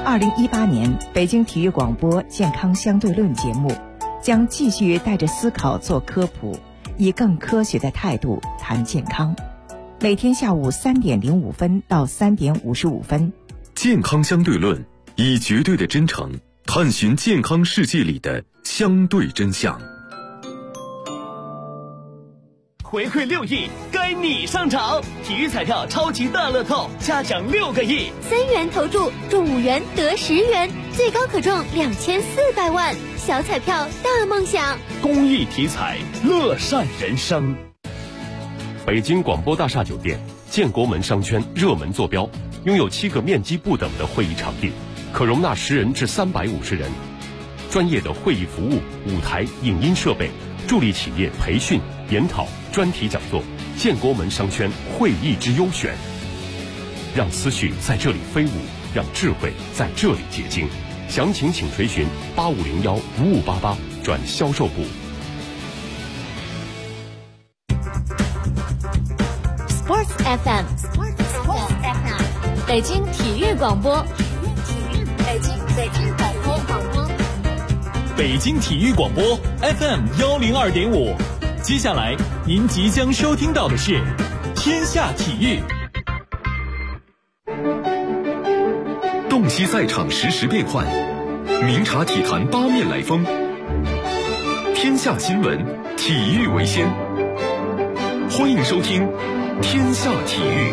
2018年北京体育广播健康相对论节目将继续带着思考做科普，以更科学的态度谈健康。每天下午3点05分到3点55分， 健康相对论以绝对的真诚探寻健康世界里的相对真相。 回馈6亿，该你上场！体育彩票超级大乐透，嘉奖6个亿 ，3元投注中5元得10元，最高可中2400万。小彩票大梦想， 公益体彩，乐善人生。 北京广播大厦酒店建国门商圈热门坐标，拥有7个面积不等的会议场地，可容纳10人至350人，专业的会议服务、舞台、影音设备，助力企业培训、研讨、专题讲座。建国门商圈会议之优选，让思绪在这里飞舞，让智慧在这里结晶。详情请垂询85015588转销售部。 Sports FM， 北京体育广播，北京广播， 北京体育广播 FM102.5。接下来您即将收听到的是天下体育。 洞悉赛场实时变幻，明察体坛八面来风。天下新闻，体育为先。欢迎收听天下体育。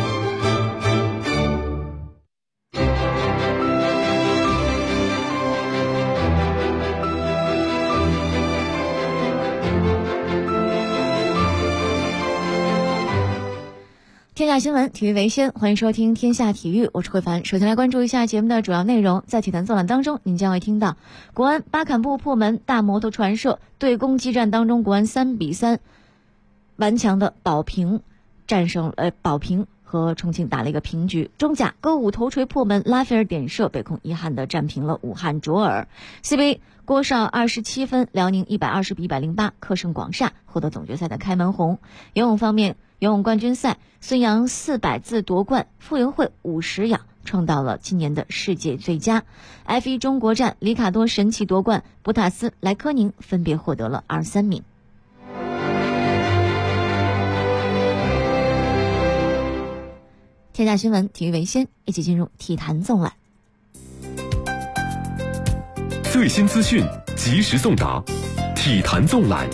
天下新闻，体育为先，欢迎收听天下体育，我是慧凡。首先来关注一下节目的主要内容。在体坛纵览当中，您将会听到国安巴坎布破门，大摩托传射对攻激战当中，国安3比3顽强的保平，战胜保平和重庆打了一个平局。中甲歌舞头锤破门，拉斐尔点射被控遗憾的战平了武汉卓尔。CBA 郭少27分，辽宁120比108客胜广厦，获得总决赛的开门红。游泳方面，游泳冠军赛，孙杨400字夺冠，傅园慧50氧创造了今年的世界最佳。F1 中国站，里卡多神奇夺冠，博塔斯、莱科宁分别获得了2、3名。天下新闻，体育为先，一起进入体坛纵览。 最新资讯，及时送达，体坛纵览。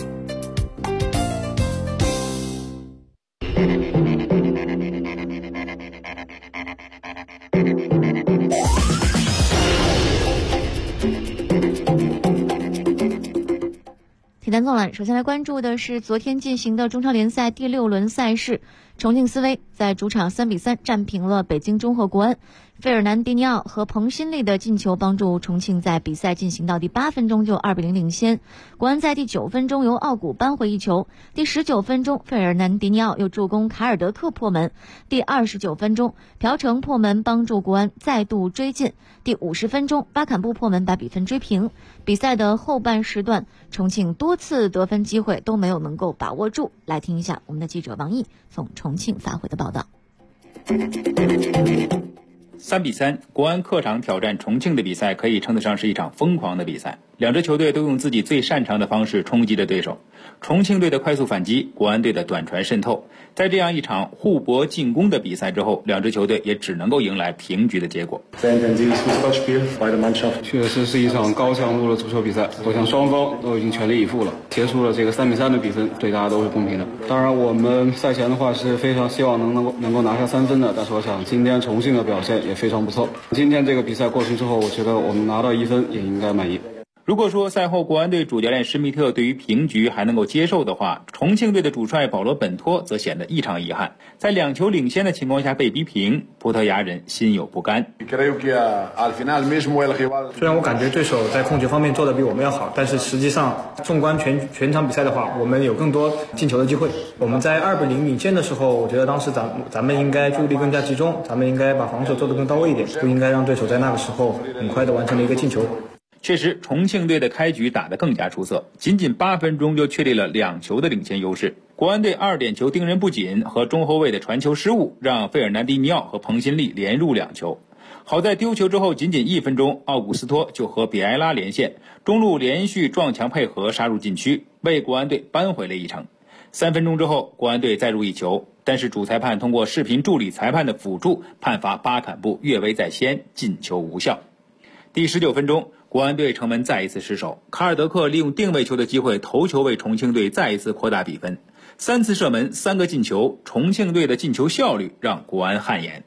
体坛纵览，首先来关注的是昨天进行的中超联赛第6轮赛事，重庆斯威在主场3比3战平了北京中赫国安。费尔南迪尼奥和彭新力的进球帮助重庆在比赛进行到第8分钟就2比0领先。国安在第9分钟由奥古扳回一球，第19分钟费尔南迪尼奥又助攻凯尔德克破门，第29分钟朴成破门帮助国安再度追进，第50分钟巴坎布破门把比分追平。比赛的后半时段，重庆多次得分机会都没有能够把握住。来听一下我们的记者王毅从重庆发回的报道。 3比3，国安客场挑战重庆的比赛可以称得上是一场疯狂的比赛。两支球队都用自己最擅长的方式冲击着对手。重庆队的快速反击，国安队的短传渗透。在这样一场互搏进攻的比赛之后，两支球队也只能够迎来平局的结果。 确实是一场高强度的足球比赛，我想双方都已经全力以赴了，结束了这个3比3的比分，对大家都是公平的。当然，我们赛前的话是非常希望能够拿下3分的，但是我想今天重庆的表现也非常不错。今天这个比赛过去之后，我觉得我们拿到1分也应该满意。 如果说赛后国安队主教练施密特对于平局还能够接受的话，重庆队的主帅保罗本托则显得异常遗憾。在2球领先的情况下被逼平，葡萄牙人心有不甘。 虽然我感觉对手在控球方面做得比我们要好，但是实际上纵观全场比赛的话，我们有更多进球的机会。我们在2比0领先的时候，我觉得当时咱们应该注意力更加集中，咱们应该把防守做得更到位一点，不应该让对手在那个时候很快地完成了一个进球。 确实，重庆队的开局打得更加出色，仅仅8分钟就确立了2球的领先优势。国安队2点球盯人不紧和中后卫的传球失误，让费尔南迪尼奥和彭新力连入2球。 好在丢球之后仅仅1分钟，奥古斯托就和比埃拉连线，中路连续撞墙配合杀入禁区，为国安队扳回了一城。3分钟之后，国安队再入一球，但是主裁判通过视频助理裁判的辅助，判罚巴坎布越位在先，进球无效。第19分钟，国安队城门再一次失守，卡尔德克利用定位球的机会头球为重庆队再一次扩大比分。3次射门，3个进球，重庆队的进球效率让国安汗颜。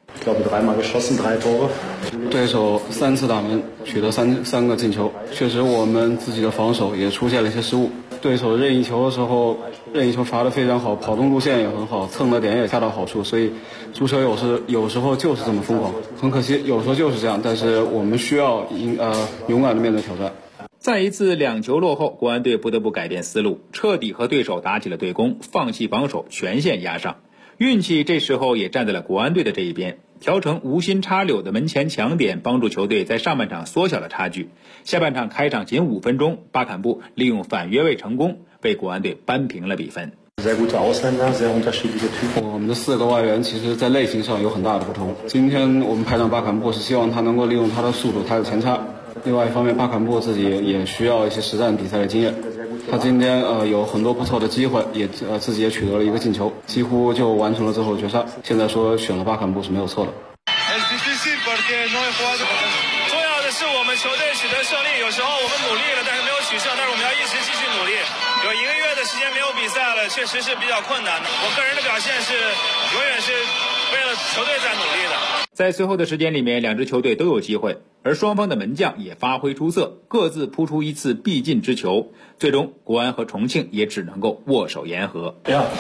对手3次打门，取得三个进球，确实我们自己的防守也出现了一些失误。对手任意球的时候，任意球罚得非常好，跑动路线也很好，蹭的点也恰到好处，所以足球有时候就是这么疯狂。很可惜，有时候就是这样，但是我们需要勇敢的面对挑战。 再一次2球落后，国安队不得不改变思路，彻底和对手打起了对攻，放弃防守，全线压上。运气这时候也站在了国安队的这一边，调成无心插柳的门前抢点，帮助球队在上半场缩小了差距。下半场开场仅5分钟，巴坎布利用反越位成功，为国安队扳平了比分。 我们的4个外援其实在类型上有很大的不同。今天我们派上巴坎布是希望他能够利用他的速度，他的前插。另外一方面，巴坎布自己也需要一些实战比赛的经验。他今天有很多不错的机会，也自己也取得了一个进球，几乎就完成了最后决赛。现在说选了巴坎布是没有错的。 重要的是我们球队取得胜利，有时候我们努力了，但是没有取胜，但是我们要一直继续努力。有1个月的时间没有比赛了，确实是比较困难的。我个人的表现是永远是为了球队在努力的。 在随后的时间里面，2支球队都有机会，而双方的门将也发挥出色，各自扑出1次必进之球。最终，国安和重庆也只能够握手言和。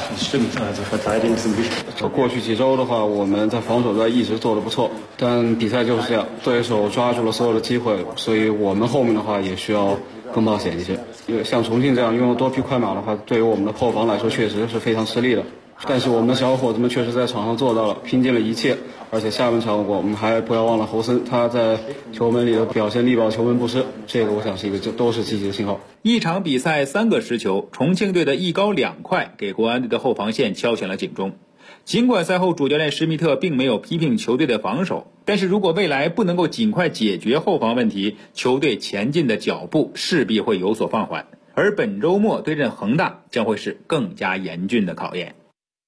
过去几周的话，我们在防守端一直做得不错，但比赛就是这样，对手抓住了所有的机会，所以我们后面的话也需要更冒险一些。因为像重庆这样拥有多匹快马的话，对于我们的后防来说确实是非常吃力的。但是我们的小伙子们确实在场上做到了，拼尽了一切。而且下半场我们还不要忘了侯森，他在球门里的表现力保球门不失，这个我想是一个都是积极的信号。 一场比赛3个失球，重庆队的1高2快给国安队的后防线敲响了警钟。尽管赛后主教练施密特并没有批评球队的防守，但是如果未来不能够尽快解决后防问题，球队前进的脚步势必会有所放缓。而本周末对阵恒大将会是更加严峻的考验。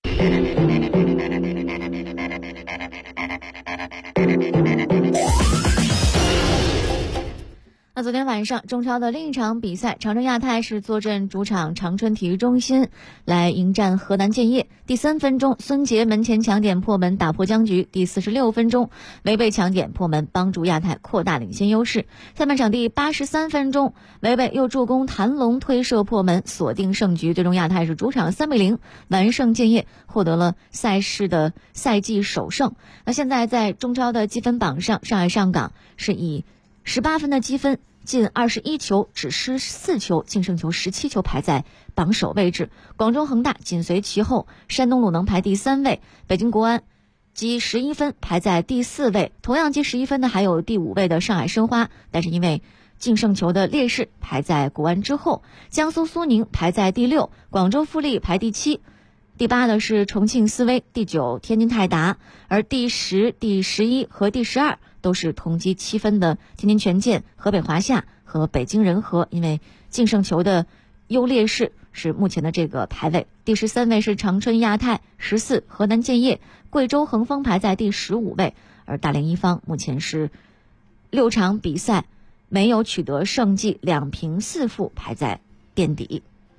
那昨天晚上中超的另一场比赛，长春亚泰是坐镇主场长春体育中心来迎战河南建业。第3分钟，孙杰门前抢点破门打破僵局。第46分钟，维贝抢点破门帮助亚泰扩大领先优势。下半场第83分钟，维贝又助攻谭龙推射破门锁定胜局。最终亚泰是主场3-0完胜建业，获得了赛事的赛季首胜。那现在在中超的积分榜上，上海上港是以18分的积分，进21球，只失4球，净胜球17球，排在榜首位置。广州恒大紧随其后，山东鲁能排第3位，北京国安积11分排在第4位，同样积11分的还有第5位的上海申花，但是因为净胜球的劣势排在国安之后。江苏苏宁排在第6，广州富力排第7，第8的是重庆斯威，第9天津泰达，而第10、第11和第12都是同积7分的天津权健、河北华夏和北京人和，因为净胜球的优劣势是目前的这个排位。第13位是长春亚泰，14河南建业，贵州恒丰排在第15位，而大连一方目前是6场比赛没有取得胜绩，2平4负，排在垫底。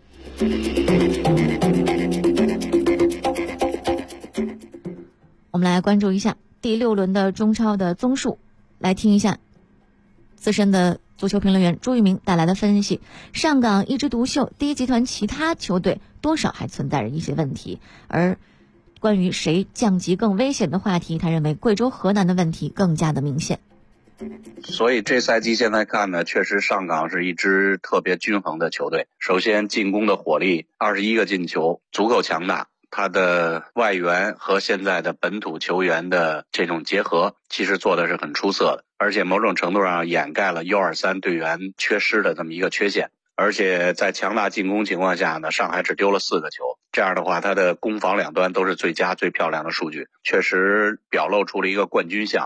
我们来关注一下第6轮的中超的综述，来听一下资深的足球评论员朱玉明带来的分析。上港一枝独秀，第一集团其他球队多少还存在着一些问题，而关于谁降级更危险的话题，他认为贵州河南的问题更加的明显。 所以这赛季现在看呢，确实上港是一支特别均衡的球队。首先进攻的火力，21个进球，足够强大。他的外援和现在的本土球员的这种结合，其实做的是很出色的，而且某种程度上掩盖了 U23 队员缺失的这么一个缺陷。而且在强大进攻情况下呢，上海只丢了4个球，这样的话他的攻防两端都是最佳最漂亮的数据，确实表露出了一个冠军相啊。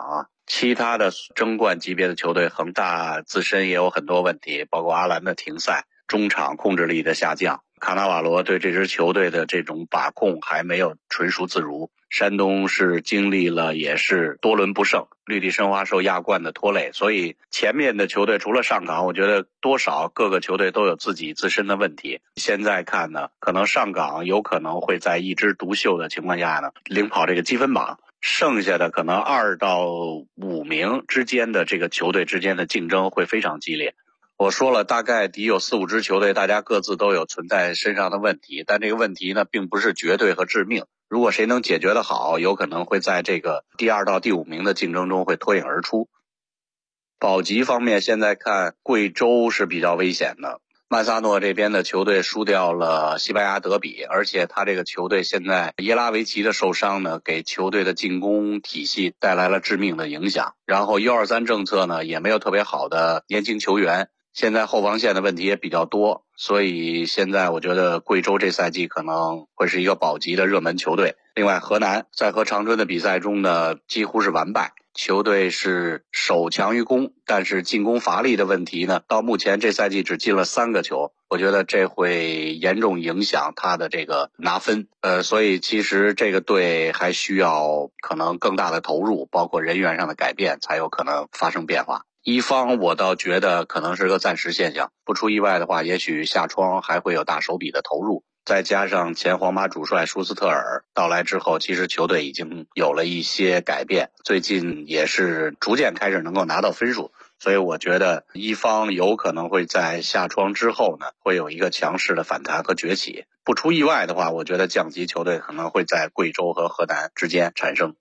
其他的争冠级别的球队，恒大自身也有很多问题，包括阿兰的停赛、中场控制力的下降，卡纳瓦罗对这支球队的这种把控还没有纯熟自如。山东是经历了也是多轮不胜，绿地申花受亚冠的拖累，所以前面的球队除了上港，我觉得多少各个球队都有自己自身的问题。现在看呢，可能上港有可能会在一枝独秀的情况下呢，领跑这个积分榜，剩下的可能2到5名之间的这个球队之间的竞争会非常激烈。我说了，大概得有4、5支球队，大家各自都有存在身上的问题，但这个问题呢，并不是绝对和致命。如果谁能解决得好，有可能会在这个第2到第5名的竞争中会脱颖而出。保级方面，现在看贵州是比较危险的。曼萨诺这边的球队输掉了西班牙德比，而且他这个球队现在耶拉维奇的受伤呢，给球队的进攻体系带来了致命的影响。然后 U23 政策呢，也没有特别好的年轻球员。现在后防线的问题也比较多，所以现在我觉得贵州这赛季可能会是一个保级的热门球队。另外，河南在和长春的比赛中呢，几乎是完败，球队是守强于攻，但是进攻乏力的问题呢，到目前这赛季只进了3个球，我觉得这会严重影响他的这个拿分。所以其实这个队还需要可能更大的投入，包括人员上的改变，才有可能发生变化。一方我倒觉得可能是个暂时现象，不出意外的话，也许下窗还会有大手笔的投入。再加上前皇马主帅舒斯特尔到来之后，其实球队已经有了一些改变，最近也是逐渐开始能够拿到分数，所以我觉得一方有可能会在下窗之后呢，会有一个强势的反弹和崛起。不出意外的话，我觉得降级球队可能会在贵州和河南之间产生。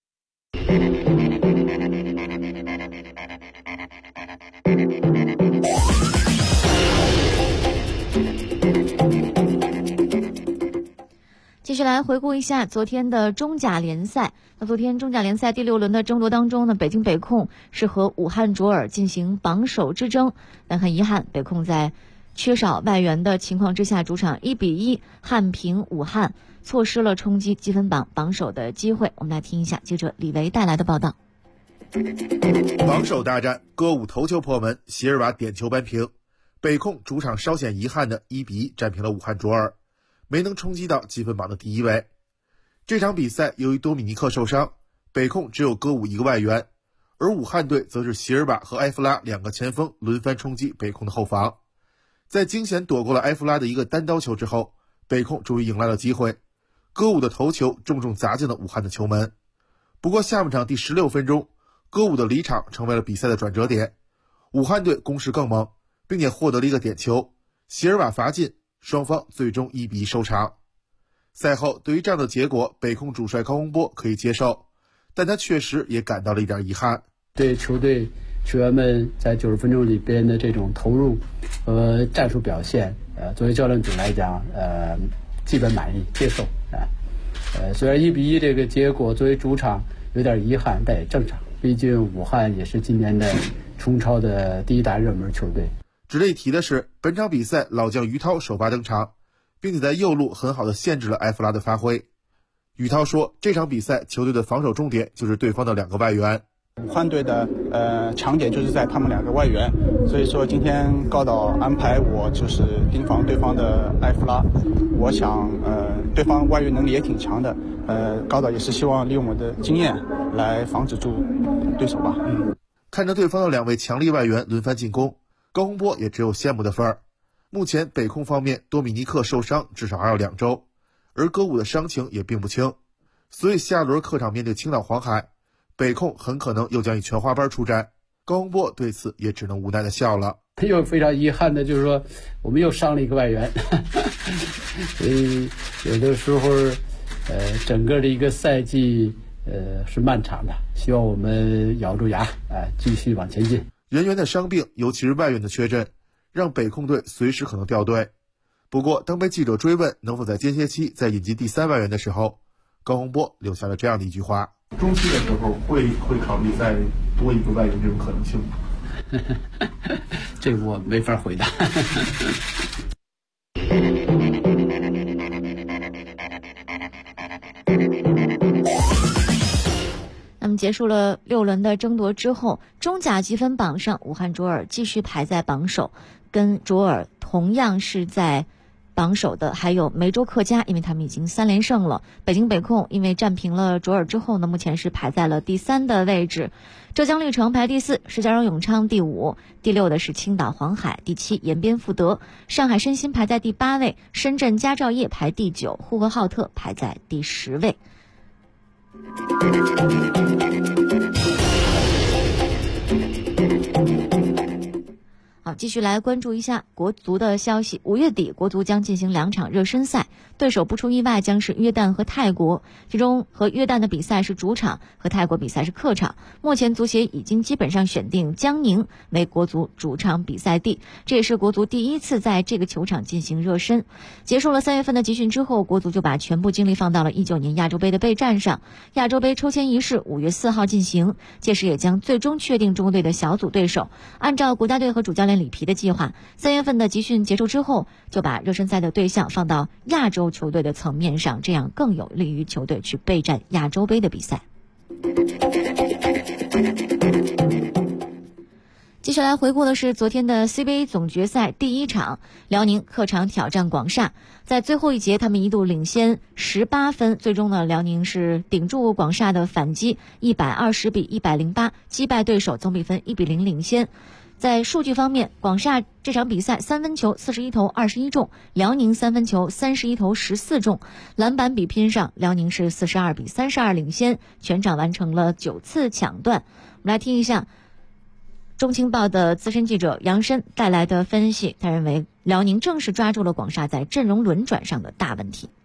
继续来回顾一下昨天的中甲联赛。那昨天中甲联赛第6轮的争夺当中呢，北京北控是和武汉卓尔进行榜首之争，但很遗憾，北控在缺少外援的情况之下，主场1-1憾平武汉，错失了冲击积分榜榜首的机会。我们来听一下记者李维带来的报道。 榜首大战，歌舞头球破门，席尔瓦点球扳平。北控主场稍显遗憾的1-1战平了武汉卓尔，没能冲击到积分榜的第1位。这场比赛由于多米尼克受伤，北控只有歌舞1个外援，而武汉队则是席尔瓦和埃弗拉2个前锋轮番冲击北控的后防。在惊险躲过了埃弗拉的一个单刀球之后，北控终于迎来了机会，歌舞的头球重重砸进了武汉的球门。不过下半场第16分钟，歌舞的离场成为了比赛的转折点，武汉队攻势更猛，并且获得了一个点球，席尔瓦罚进，双方最终1-1收场。赛后对于这样的结果，北控主帅高洪波可以接受，但他确实也感到了一点遗憾。 对球队球员们在90分钟里边的这种投入和战术表现，作为教练组来讲，基本满意接受。虽然1-1这个结果作为主场有点遗憾，但也正常，毕竟武汉也是今年的冲超的第1大热门球队。 值得一提的是，本场比赛老将于涛首发登场，并且在右路很好的限制了埃弗拉的发挥。于涛说，这场比赛球队的防守重点就是对方的2个外援。 武汉队的强点就是在他们2个外援，所以说今天高导安排我就是盯防对方的埃弗拉。我想对方外援能力也挺强的，高导也是希望利用我的经验来防止住对手吧。 看着对方的2位强力外援轮番进攻，高洪波也只有羡慕的份儿。目前北控方面，多米尼克受伤至少还要2周，而歌舞的伤情也并不轻，所以下轮客场面对青岛黄海，北控很可能又将以全华班出战。高洪波对此也只能无奈的笑了。 又非常遗憾的就是说，我们又伤了一个外援，所以有的时候，整个的一个赛季，是漫长的，希望我们咬住牙，继续往前进。 人员的伤病，尤其是外援的缺阵，让北控队随时可能掉队。不过，当被记者追问能否在间歇期再引进第3外援的时候，高洪波留下了这样的一句话： 中期的时候会考虑再多一个外援这种可能性吗？ 这我没法回答。 那么结束了6轮的争夺之后，中甲积分榜上武汉卓尔继续排在榜首，跟卓尔同样是在榜首的还有梅州客家，因为他们已经3连胜了。北京北控因为战平了卓尔之后呢，目前是排在了第3的位置。浙江绿城排第4，石家庄永昌第5，第6的是青岛黄海，第7延边富德，上海申鑫排在第8位，深圳佳兆业排第9，呼和浩特排在第10位。好，继续来关注一下国足的消息。5月底，国足将进行2场热身赛，对手不出意外将是约旦和泰国，其中和约旦的比赛是主场，和泰国比赛是客场。目前足协已经基本上选定江宁为国足主场比赛地，这也是国足第1次在这个球场进行热身。结束了3月份的集训之后，国足就把全部精力放到了19年亚洲杯的备战上。亚洲杯抽签仪式5月4号进行，届时也将最终确定中国队的小组对手。按照国家队和主教练里皮的计划，3月份的集训结束之后，就把热身赛的对象放到亚洲球队的层面上，这样更有利于球队去备战亚洲杯的比赛。接下来回顾的是昨天的 CBA 总决赛第1场，辽宁客场挑战广厦。在最后一节，他们一度领先18分，最终呢，辽宁是顶住广厦的反击，120比108击败对手，总比分1比0领先。在数据方面，广厦这场比赛3分球41投21中，辽宁3分球31投14中。篮板比拼上，辽宁是42比32领先，全场完成了9次抢断。我们来听一下中青报的资深记者杨申带来的分析，他认为辽宁正是抓住了广厦在阵容轮转上的大问题。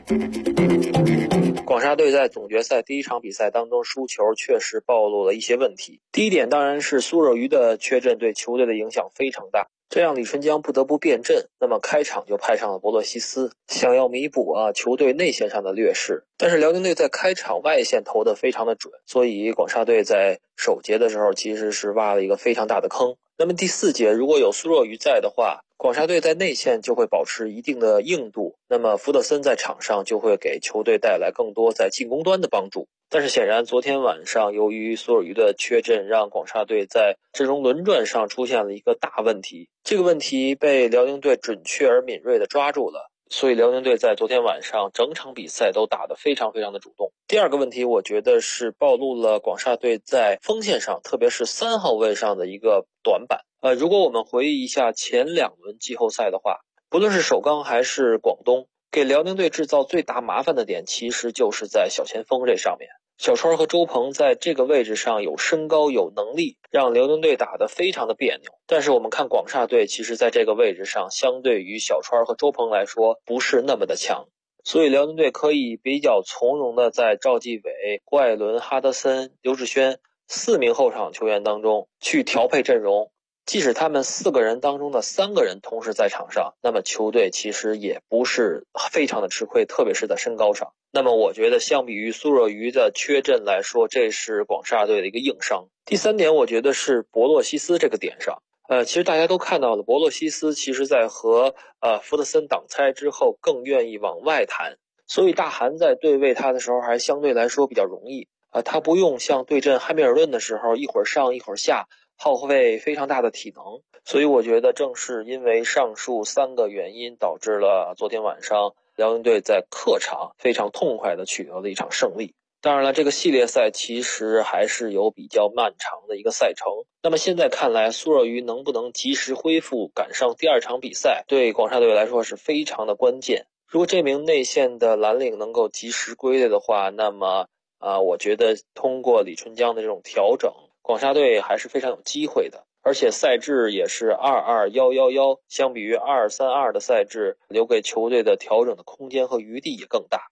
广厦队在总决赛第1场比赛当中输球确实暴露了一些问题。第一点当然是苏若鱼的缺阵对球队的影响非常大，这让李春江不得不变阵，那么开场就派上了博洛西斯，想要弥补球队内线上的劣势。但是辽宁队在开场外线投得非常的准，所以广厦队在首节的时候其实是挖了一个非常大的坑。那么第4节如果有苏若鱼在的话，广厦队在内线就会保持一定的硬度，那么福德森在场上就会给球队带来更多在进攻端的帮助。但是显然昨天晚上由于苏若鱼的缺阵，让广厦队在阵容轮转上出现了一个大问题，这个问题被辽宁队准确而敏锐地抓住了，所以辽宁队在昨天晚上整场比赛都打得非常非常的主动。第2个问题我觉得是暴露了广厦队在锋线上，特别是3号位上的一个短板。如果我们回忆一下前2轮季后赛的话，不论是首钢还是广东，给辽宁队制造最大麻烦的点其实就是在小前锋这上面。小川和周鹏在这个位置上有身高有能力，让辽宁队打得非常的别扭。但是我们看广厦队其实在这个位置上相对于小川和周鹏来说不是那么的强，所以辽宁队可以比较从容的在赵继伟、郭艾伦、哈德森、刘志轩4名后场球员当中去调配阵容。即使他们4个人当中的3个人同时在场上，那么球队其实也不是非常的吃亏，特别是在身高上。那么我觉得相比于苏若鱼的缺阵来说，这是广厦队的一个硬伤。第3点我觉得是博洛西斯这个点上，其实大家都看到了，博洛西斯其实在和福德森挡拆之后更愿意往外弹，所以大韩在对位他的时候还相对来说比较容易他不用像对阵汉密尔顿的时候一会儿上一会儿下，耗费非常大的体能。所以我觉得正是因为上述3个原因，导致了昨天晚上辽宁队在客场非常痛快的取得了一场胜利。当然了，这个系列赛其实还是有比较漫长的一个赛程。那么现在看来，苏若鱼能不能及时恢复赶上第2场比赛，对广厦队来说是非常的关键。如果这名内线的蓝领能够及时归队的话，那么我觉得通过李春江的这种调整，广厦队还是非常有机会的。而且赛制也是22111，相比于232的赛制，留给球队的调整的空间和余地也更大。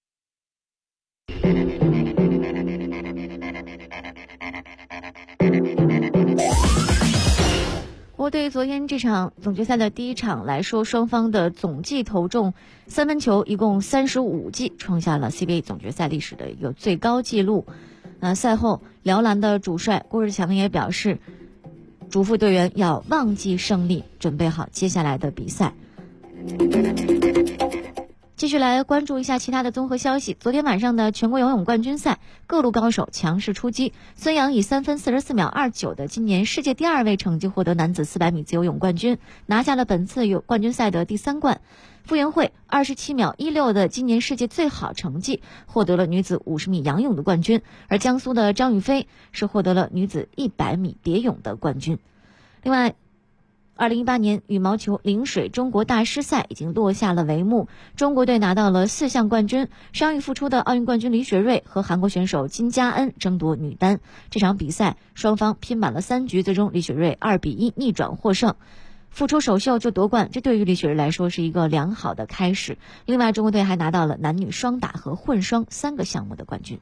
不过对于昨天这场总决赛的第1场来说，双方的总计投中3分球一共35记，创下了 CBA 总决赛历史的一个最高纪录。赛后辽篮的主帅郭日强也表示，嘱咐队员要忘记胜利，准备好接下来的比赛。 继续来关注一下其他的综合消息。昨天晚上的全国游泳冠军赛，各路高手强势出击。孙杨以3分44秒29的今年世界第2位成绩获得男子400米自由泳冠军，拿下了本次冠军赛的第3冠。傅园慧27秒16的今年世界最好成绩，获得了女子50米仰泳的冠军，而江苏的张雨霏是获得了女子100米蝶泳的冠军。另外2018年羽毛球陵水中国大师赛已经落下了帷幕，中国队拿到了4项冠军，伤愈复出的奥运冠军李雪芮和韩国选手金佳恩争夺女单。这场比赛双方拼满了3局，最终李雪芮2比1逆转获胜，复出首秀就夺冠，这对于李雪芮来说是一个良好的开始。另外中国队还拿到了男女双打和混双3个项目的冠军。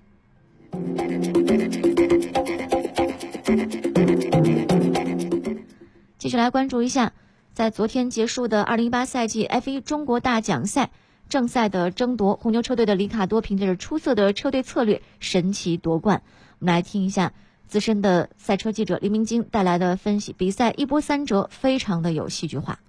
继续来关注一下，在昨天结束的2018赛季 F1 中国大奖赛正赛的争夺，红牛车队的里卡多凭借着出色的车队策略神奇夺冠。我们来听一下资深的赛车记者黎明京带来的分析，比赛一波三折，非常的有戏剧化。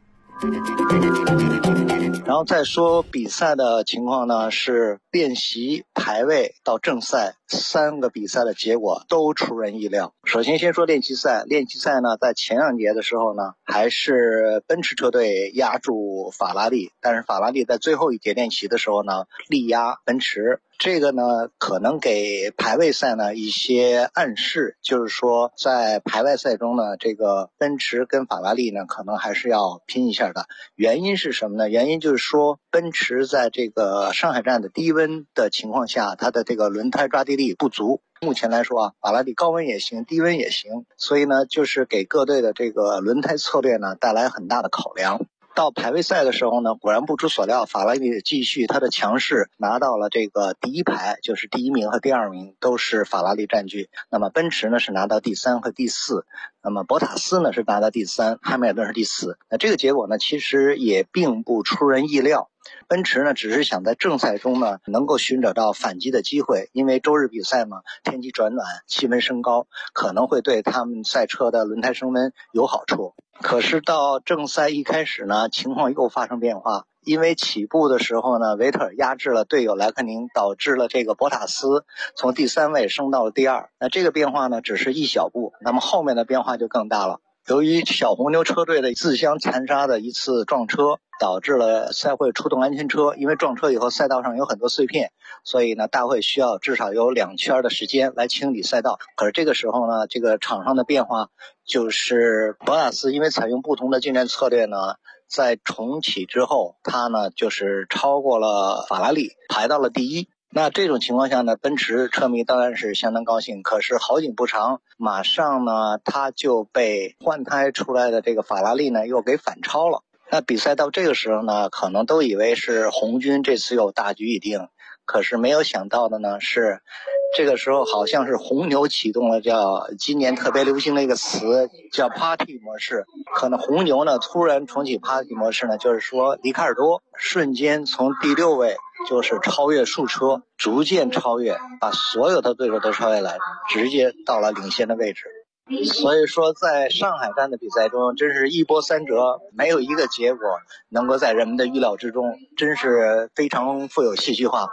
然后再说比赛的情况呢，是练习、排位到正赛3个比赛的结果都出人意料。首先说练习赛，练习赛呢在前2节的时候呢，还是奔驰车队压住法拉利，但是法拉利在最后1节练习的时候呢，力压奔驰。这个呢可能给排位赛呢一些暗示，就是说在排位赛中呢，这个奔驰跟法拉利呢可能还是要拼一下的。原因是什么呢？原因就是说奔驰在这个上海站的低温的情况下，它的这个轮胎抓地力不足。目前来说啊，法拉利高温也行，低温也行，所以呢就是给各队的这个轮胎策略呢带来很大的考量。到排位赛的时候呢，果然不出所料，法拉利继续它的强势，拿到了这个第1排，就是第1名和第2名都是法拉利占据。那么奔驰呢是拿到第3和第4，那么博塔斯呢是拿到第3，汉密尔顿是第4。那这个结果呢其实也并不出人意料。奔驰呢只是想在正赛中呢能够寻找到反击的机会，因为周日比赛嘛，天气转暖，气温升高，可能会对他们赛车的轮胎升温有好处。可是到正赛一开始呢，情况又发生变化，因为起步的时候呢，维特尔压制了队友莱克宁，导致了这个博塔斯从第3位升到了第2。那这个变化呢只是一小步，那么后面的变化就更大了。由于小红牛车队的自相残杀的一次撞车，导致了赛会出动安全车，因为撞车以后赛道上有很多碎片，所以呢大会需要至少有2圈的时间来清理赛道。可是这个时候呢，这个场上的变化就是博塔斯因为采用不同的竞争策略呢，在重启之后他呢就是超过了法拉利，排到了第1。那这种情况下呢，奔驰车迷当然是相当高兴，可是好景不长，马上呢他就被换胎出来的这个法拉利呢又给反超了。那比赛到这个时候呢，可能都以为是红军这次又大局已定，可是没有想到的呢是这个时候好像是红牛启动了叫今年特别流行的一个词叫 Party 模式。可能红牛呢突然重启 Party 模式呢，就是说里卡尔多瞬间从第6位就是超越数车，逐渐超越，把所有的对手都超越了，直接到了领先的位置。所以说在上海站的比赛中真是一波三折，没有一个结果能够在人们的预料之中，真是非常富有戏剧化。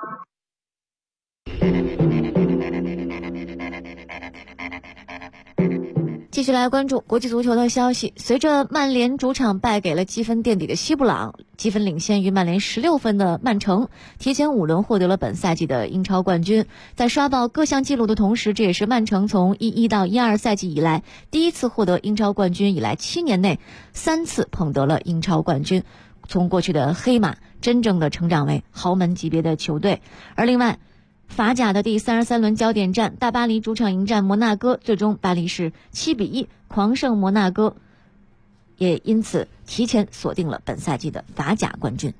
继续来关注国际足球的消息。随着曼联主场败给了积分垫底的西布朗，积分领先于曼联16分的曼城提前5轮获得了本赛季的英超冠军。在刷爆各项纪录的同时，这也是曼城从11到12赛季以来第一次获得英超冠军以来7年内3次捧得了英超冠军，从过去的黑马真正的成长为豪门级别的球队。而另外法甲的第33轮焦点战，大巴黎主场迎战摩纳哥，最终巴黎是7比1狂胜摩纳哥，也因此提前锁定了本赛季的法甲冠军。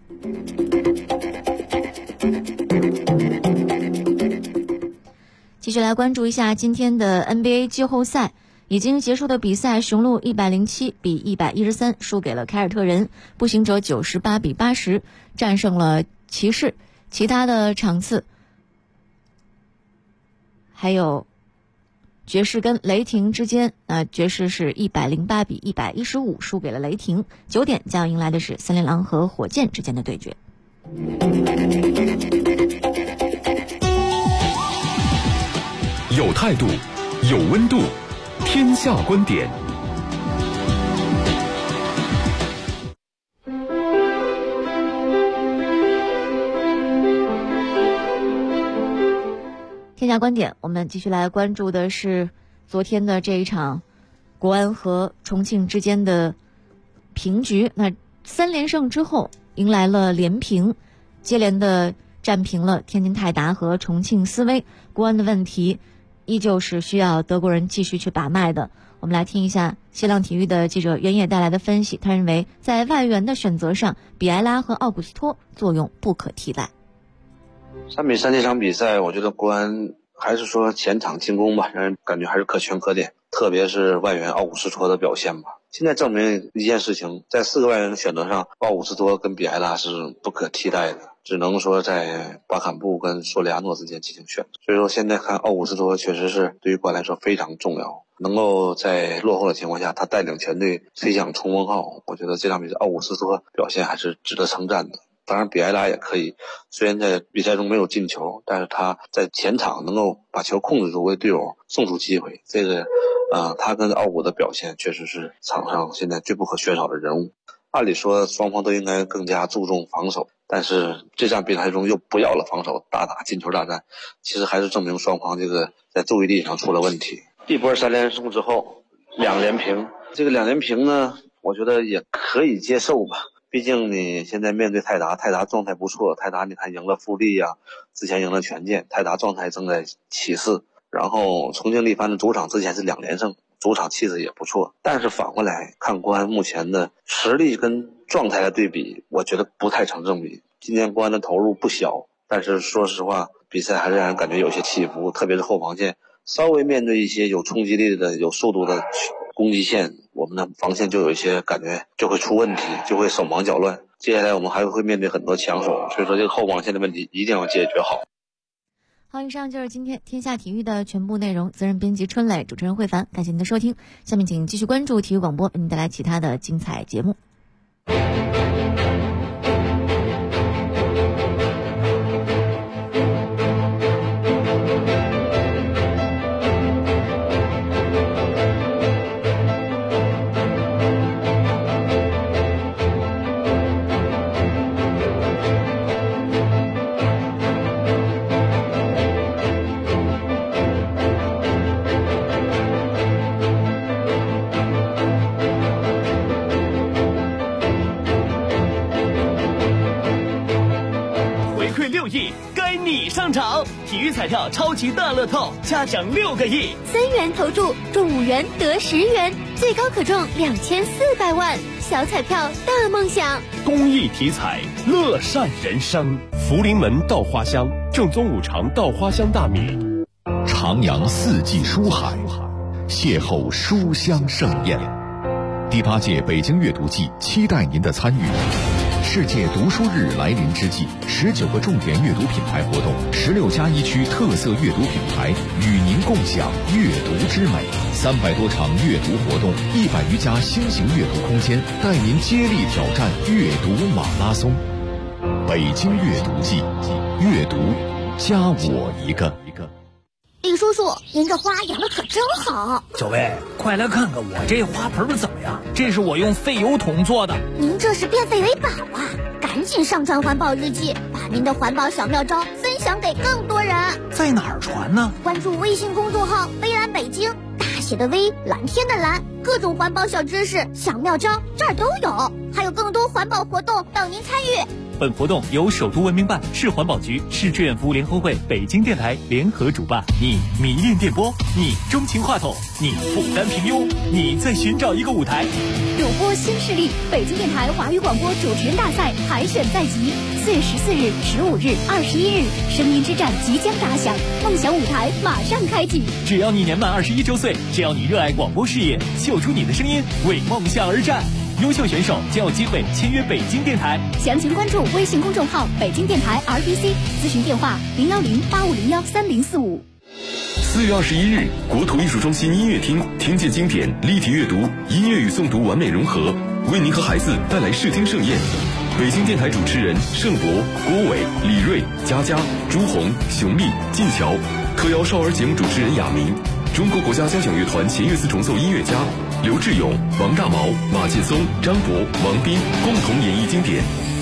继续来关注一下今天的 NBA 季后赛已经结束的比赛，雄鹿107比113输给了凯尔特人，步行者98比80战胜了骑士。其他的场次还有爵士跟雷霆之间，爵士是108比115输给了雷霆。9点将迎来的是森林狼和火箭之间的对决。 有态度，有温度，天下观点。 天下观点，我们继续来关注的是昨天的这一场国安和重庆之间的平局。那3连胜之后迎来了连平，接连的战平了天津泰达和重庆斯威。国安的问题依旧是需要德国人继续去把脉的。我们来听一下新浪体育的记者袁野带来的分析。他认为在外援的选择上，比埃拉和奥古斯托作用不可替代。 3-3这场比赛，我觉得国安还是说前场进攻吧，让人感觉还是可圈可点，特别是外援奥古斯托的表现吧。现在证明一件事情，在4个外援的选择上，奥古斯托跟比埃拉是不可替代的，只能说在巴坎布跟索里亚诺之间进行选择。所以说现在看奥古斯托确实是对于国安来说非常重要，能够在落后的情况下，他带领全队吹响冲锋号，我觉得这场比赛奥古斯托表现还是值得称赞的。当然比埃拉也可以，虽然在比赛中没有进球，但是他在前场能够把球控制住，为队友送出机会，这个他跟奥古的表现确实是场上现在最不可缺少的人物。按理说双方都应该更加注重防守，但是这场比赛中又不要了防守，大打进球大战，其实还是证明双方这个在注意力上出了问题。一波3连胜之后2连平，这个2连平呢，我觉得也可以接受吧。毕竟你现在面对泰达状态不错，泰达你看赢了富力啊，之前赢了权健，泰达状态正在起势。然后重庆力帆的主场之前是2连胜，主场气势也不错。但是反过来看国安目前的实力跟状态的对比，我觉得不太成正比。今年国安的投入不小，但是说实话，比赛还是让人感觉有些起伏，特别是后防线稍微面对一些有冲击力的、有速度的攻击线，我们的防线就有一些感觉就会出问题，就会手忙脚乱。接下来我们还会面对很多强手，所以说这个后防线的问题一定要解决好。 好，以上就是今天天下体育的全部内容。责任编辑春磊，主持人慧凡，感谢您的收听。下面请继续关注体育广播，为您带来其他的精彩节目。 该你上场！体育彩票超级大乐透，加奖6个亿 ，3元投注中5元得10元，最高可中2400万，小彩票大梦想。 公益体彩，乐善人生。福临门稻花香，正宗五常稻花香大米。 徜徉四季书海，邂逅书香盛宴。第8届北京阅读季期待您的参与。世界读书日来临之际，19个重点阅读品牌活动，16家1区特色阅读品牌与您共享阅读之美，300多场阅读活动，100余家新型阅读空间，带您接力挑战阅读马拉松。北京阅读季，阅读加我一个。 李叔叔，您这花养的可真好。 小薇，快来看看我这花盆怎么样？这是我用废油桶做的。 您这是变废为宝啊！赶紧上传环保日记，把您的环保小妙招分享给更多人。 在哪儿传呢？ 关注微信公众号微蓝北京，大写的微，蓝天的蓝，各种环保小知识、小妙招这儿都有，还有更多环保活动等您参与。 本活动由首都文明办、市环保局、市志愿服务联合会、北京电台联合主办。你迷恋电波，你钟情话筒，你不甘平庸，你在寻找一个舞台。 主播新势力，北京电台华语广播主持人大赛海选在即，4月14日、15日、21日，声音之战即将打响，梦想舞台马上开启。 只要你年满21周岁，只要你热爱广播事业，秀出你的声音，为梦想而战。优秀选手将有机会签约北京电台。 详情关注微信公众号北京电台 RBC， 咨询电话010-8501-3045。 4月21日，国土艺术中心音乐厅听见经典，立体阅读，音乐与诵读完美融合，为您和孩子带来视听盛宴。 北京电台主持人盛博、郭伟、李锐、佳佳、朱红、熊丽、晋桥，特邀少儿节目主持人亚明，中国国家交响乐团弦乐四重奏音乐家刘志勇、王大毛、马劲松、张博、王斌共同演绎经典。